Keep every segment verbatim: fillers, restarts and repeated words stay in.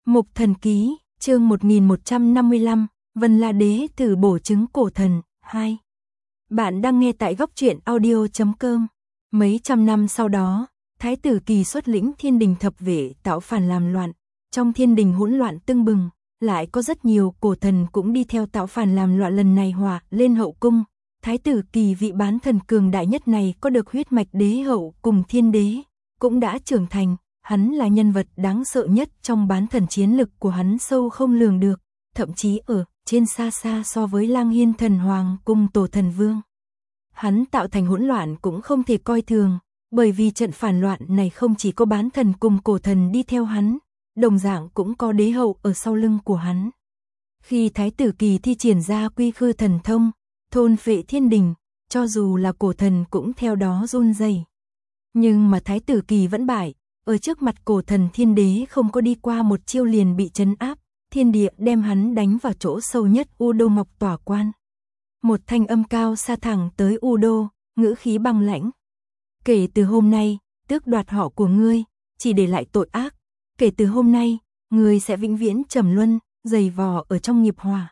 Mục Thần Ký, chương một nghìn một trăm năm mươi lăm, Vân La Đế thử bổ trứng cổ thần, hai. Bạn đang nghe tại góc truyện audio chấm com. Mấy trăm năm sau đó, Thái tử Kỳ xuất lĩnh thiên đình thập vệ tạo phản làm loạn. Trong thiên đình hỗn loạn tưng bừng, lại có rất nhiều cổ thần cũng đi theo tạo phản làm loạn. Lần này hòa lên hậu cung. Thái tử Kỳ vị bán thần cường đại nhất này có được huyết mạch đế hậu cùng thiên đế, cũng đã trưởng thành. Hắn là nhân vật đáng sợ nhất trong bán thần, chiến lực của hắn sâu không lường được, thậm chí ở trên xa xa so với Lang Hiên thần hoàng cùng Tổ thần vương. Hắn tạo thành hỗn loạn cũng không thể coi thường, bởi vì trận phản loạn này không chỉ có bán thần cùng cổ thần đi theo hắn, đồng dạng cũng có đế hậu ở sau lưng của hắn. Khi Thái tử Kỳ thi triển ra quy khư thần thông, thôn phệ thiên đình, cho dù là cổ thần cũng theo đó run rẩy. Nhưng mà Thái tử Kỳ vẫn bại. Ở trước mặt cổ thần thiên đế không có đi qua một chiêu liền bị trấn áp, thiên địa đem hắn đánh vào chỗ sâu nhất U Đô Ngọc Tỏa Quan. Một thanh âm cao xa thẳng tới U Đô, ngữ khí băng lãnh. Kể từ hôm nay, tước đoạt họ của ngươi, chỉ để lại tội ác. Kể từ hôm nay, ngươi sẽ vĩnh viễn trầm luân, dày vò ở trong nghiệp hỏa.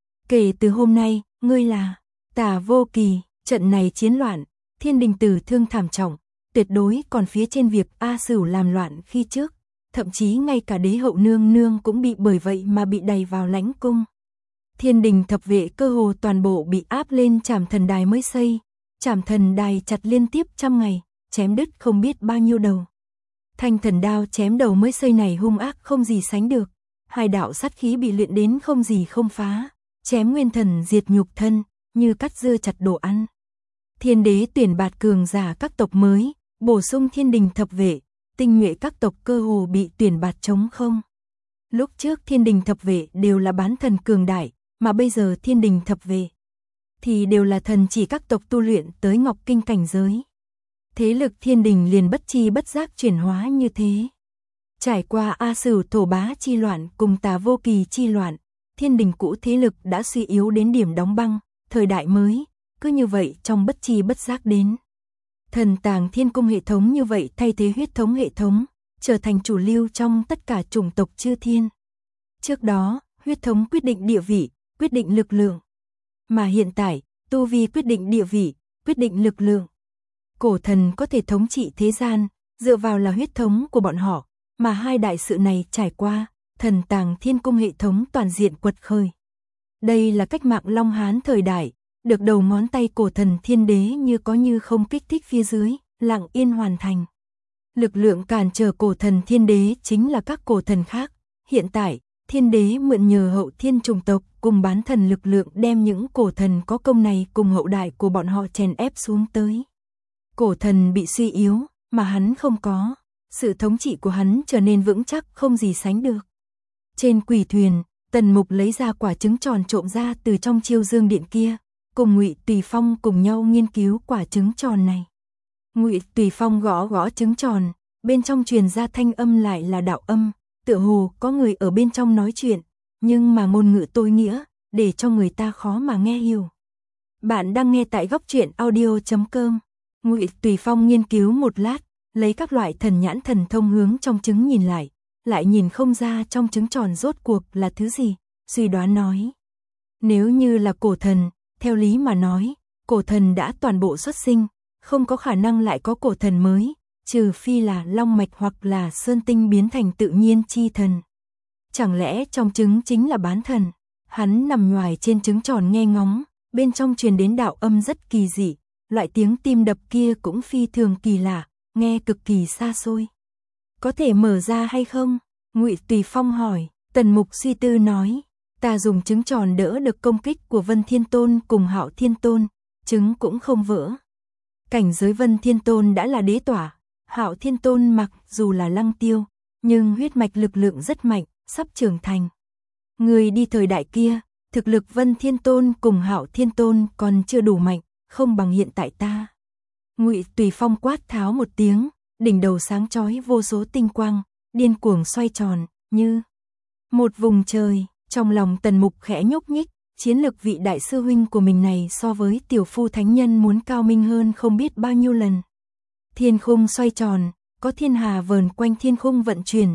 Kể từ hôm nay, ngươi là Tả Vô Kỳ. Trận này chiến loạn, thiên đình tử thương thảm trọng. Tuyệt đối còn phía trên việc A Sửu làm loạn khi trước, thậm chí ngay cả đế hậu nương nương cũng bị bởi vậy mà bị đày vào lãnh cung. Thiên đình thập vệ cơ hồ toàn bộ bị áp lên Trảm Thần Đài mới xây, Trảm Thần Đài chặt liên tiếp trăm ngày, chém đứt không biết bao nhiêu đầu. Thanh thần đao chém đầu mới xây này hung ác không gì sánh được, hai đạo sát khí bị luyện đến không gì không phá, chém nguyên thần diệt nhục thân, như cắt dưa chặt đồ ăn. Thiên đế tuyển bạt cường giả các tộc mới, bổ sung thiên đình thập vệ, tinh nhuệ các tộc cơ hồ bị tuyển bạt trống không. Lúc trước thiên đình thập vệ đều là bán thần cường đại, mà bây giờ thiên đình thập vệ thì đều là thần chỉ các tộc tu luyện tới ngọc kinh cảnh giới. Thế lực thiên đình liền bất chi bất giác chuyển hóa như thế. Trải qua A Sửu thổ bá chi loạn cùng Tả Vô Kỳ chi loạn, thiên đình cũ thế lực đã suy yếu đến điểm đóng băng, thời đại mới cứ như vậy trong bất chi bất giác đến. Thần tàng thiên cung hệ thống như vậy thay thế huyết thống hệ thống, trở thành chủ lưu trong tất cả chủng tộc chư thiên. Trước đó, huyết thống quyết định địa vị, quyết định lực lượng. Mà hiện tại, tu vi quyết định địa vị, quyết định lực lượng. Cổ thần có thể thống trị thế gian, dựa vào là huyết thống của bọn họ, mà hai đại sự này trải qua, thần tàng thiên cung hệ thống toàn diện quật khởi. Đây là cách mạng Long Hán thời đại. Được đầu ngón tay cổ thần thiên đế như có như không kích thích phía dưới, lặng yên hoàn thành. Lực lượng cản trở cổ thần thiên đế chính là các cổ thần khác. Hiện tại, thiên đế mượn nhờ hậu thiên chủng tộc cùng bán thần lực lượng đem những cổ thần có công này cùng hậu đại của bọn họ chèn ép xuống tới. Cổ thần bị suy yếu, mà hắn không có. Sự thống trị của hắn trở nên vững chắc không gì sánh được. Trên quỷ thuyền, Tần Mục lấy ra quả trứng tròn trộm ra từ trong chiêu dương điện kia. Cùng Ngụy Tùy Phong cùng nhau nghiên cứu quả trứng tròn này. Ngụy Tùy Phong gõ gõ trứng tròn, bên trong truyền ra thanh âm lại là đạo âm, tựa hồ có người ở bên trong nói chuyện, nhưng mà ngôn ngữ tối nghĩa, để cho người ta khó mà nghe hiểu. Bạn đang nghe tại góc truyện audio chấm com. Ngụy Tùy Phong nghiên cứu một lát, lấy các loại thần nhãn thần thông hướng trong trứng nhìn lại, lại nhìn không ra trong trứng tròn rốt cuộc là thứ gì, suy đoán nói. Nếu như là cổ thần, theo lý mà nói, cổ thần đã toàn bộ xuất sinh, không có khả năng lại có cổ thần mới, trừ phi là long mạch hoặc là sơn tinh biến thành tự nhiên chi thần. Chẳng lẽ trong trứng chính là bán thần? Hắn nằm nhoài trên trứng tròn nghe ngóng, bên trong truyền đến đạo âm rất kỳ dị, loại tiếng tim đập kia cũng phi thường kỳ lạ, nghe cực kỳ xa xôi. Có thể mở ra hay không? Ngụy Tùy Phong hỏi. Tần Mục suy tư nói. Ta dùng trứng tròn đỡ được công kích của Vân Thiên Tôn cùng Hạo Thiên Tôn, trứng cũng không vỡ. Cảnh giới Vân Thiên Tôn đã là đế tỏa, Hạo Thiên Tôn mặc dù là lăng tiêu, nhưng huyết mạch lực lượng rất mạnh, sắp trưởng thành. Người đi thời đại kia, thực lực Vân Thiên Tôn cùng Hạo Thiên Tôn còn chưa đủ mạnh, không bằng hiện tại ta. Ngụy Tùy Phong quát tháo một tiếng, đỉnh đầu sáng chói vô số tinh quang, điên cuồng xoay tròn, như một vùng trời. Trong lòng Tần Mục khẽ nhúc nhích, chiến lực vị đại sư huynh của mình này so với tiểu phu thánh nhân muốn cao minh hơn không biết bao nhiêu lần. Thiên khung xoay tròn, có thiên hà vờn quanh thiên khung vận chuyển,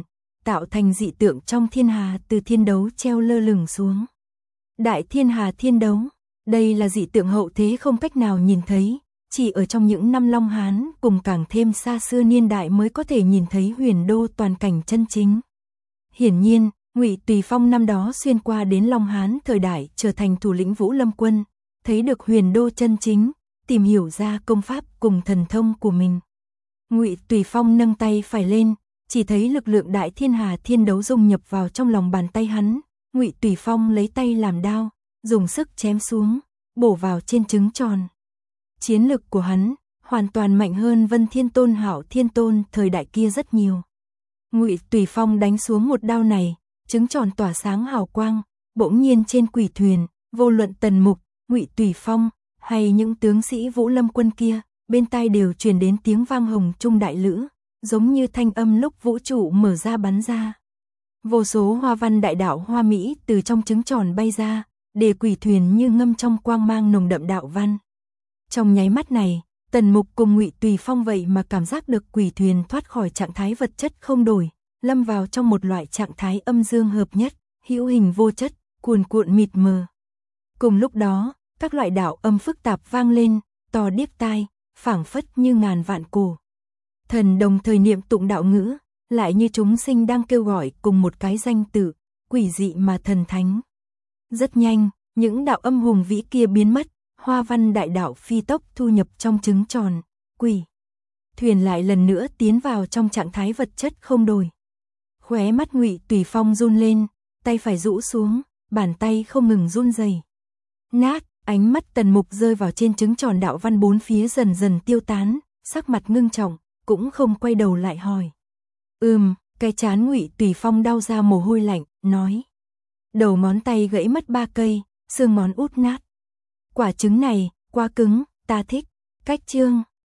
tạo thành dị tượng trong thiên hà từ thiên đấu treo lơ lửng xuống. Đại thiên hà thiên đấu, đây là dị tượng hậu thế không cách nào nhìn thấy, chỉ ở trong những năm Long Hán cùng càng thêm xa xưa niên đại mới có thể nhìn thấy huyền đô toàn cảnh chân chính. Hiển nhiên, Ngụy Tùy Phong năm đó xuyên qua đến Long Hán thời đại trở thành thủ lĩnh Vũ Lâm quân, thấy được huyền đô chân chính, tìm hiểu ra công pháp cùng thần thông của mình. Ngụy Tùy Phong nâng tay phải lên, chỉ thấy lực lượng đại thiên hà thiên đấu dung nhập vào trong lòng bàn tay hắn. Ngụy Tùy Phong lấy tay làm đao, dùng sức chém xuống, bổ vào trên trứng tròn. Chiến lực của hắn hoàn toàn mạnh hơn Vân Thiên Tôn Hạo Thiên Tôn thời đại kia rất nhiều. Ngụy Tùy Phong đánh xuống một đao này, trứng tròn tỏa sáng hào quang, bỗng nhiên trên quỷ thuyền, vô luận Tần Mục, Ngụy Tùy Phong hay những tướng sĩ Vũ Lâm quân kia, bên tai đều truyền đến tiếng vang hồng trung đại lữ, giống như thanh âm lúc vũ trụ mở ra bắn ra. Vô số hoa văn đại đạo hoa mỹ từ trong trứng tròn bay ra, để quỷ thuyền như ngâm trong quang mang nồng đậm đạo văn. Trong nháy mắt này, Tần Mục cùng Ngụy Tùy Phong vậy mà cảm giác được quỷ thuyền thoát khỏi trạng thái vật chất không đổi, lâm vào trong một loại trạng thái âm dương hợp nhất, hữu hình vô chất, cuồn cuộn mịt mờ. Cùng lúc đó, các loại đạo âm phức tạp vang lên, to điếc tai, phảng phất như ngàn vạn cổ thần đồng thời niệm tụng đạo ngữ, lại như chúng sinh đang kêu gọi cùng một cái danh tự, quỷ dị mà thần thánh. Rất nhanh, những đạo âm hùng vĩ kia biến mất, hoa văn đại đạo phi tốc thu nhập trong trứng tròn, quỷ thuyền lại lần nữa tiến vào trong trạng thái vật chất không đổi. Khóe mắt Ngụy Tùy Phong run lên, tay phải rũ xuống, bàn tay không ngừng run rẩy. Nát, ánh mắt Tần Mục rơi vào trên trứng tròn đạo văn bốn phía dần dần tiêu tán, sắc mặt ngưng trọng, cũng không quay đầu lại hỏi. Ừm, cái trán Ngụy Tùy Phong đau ra mồ hôi lạnh, nói. Đầu ngón tay gãy mất ba cây, xương ngón út nát. Quả trứng này, quá cứng, ta thích. Cách chương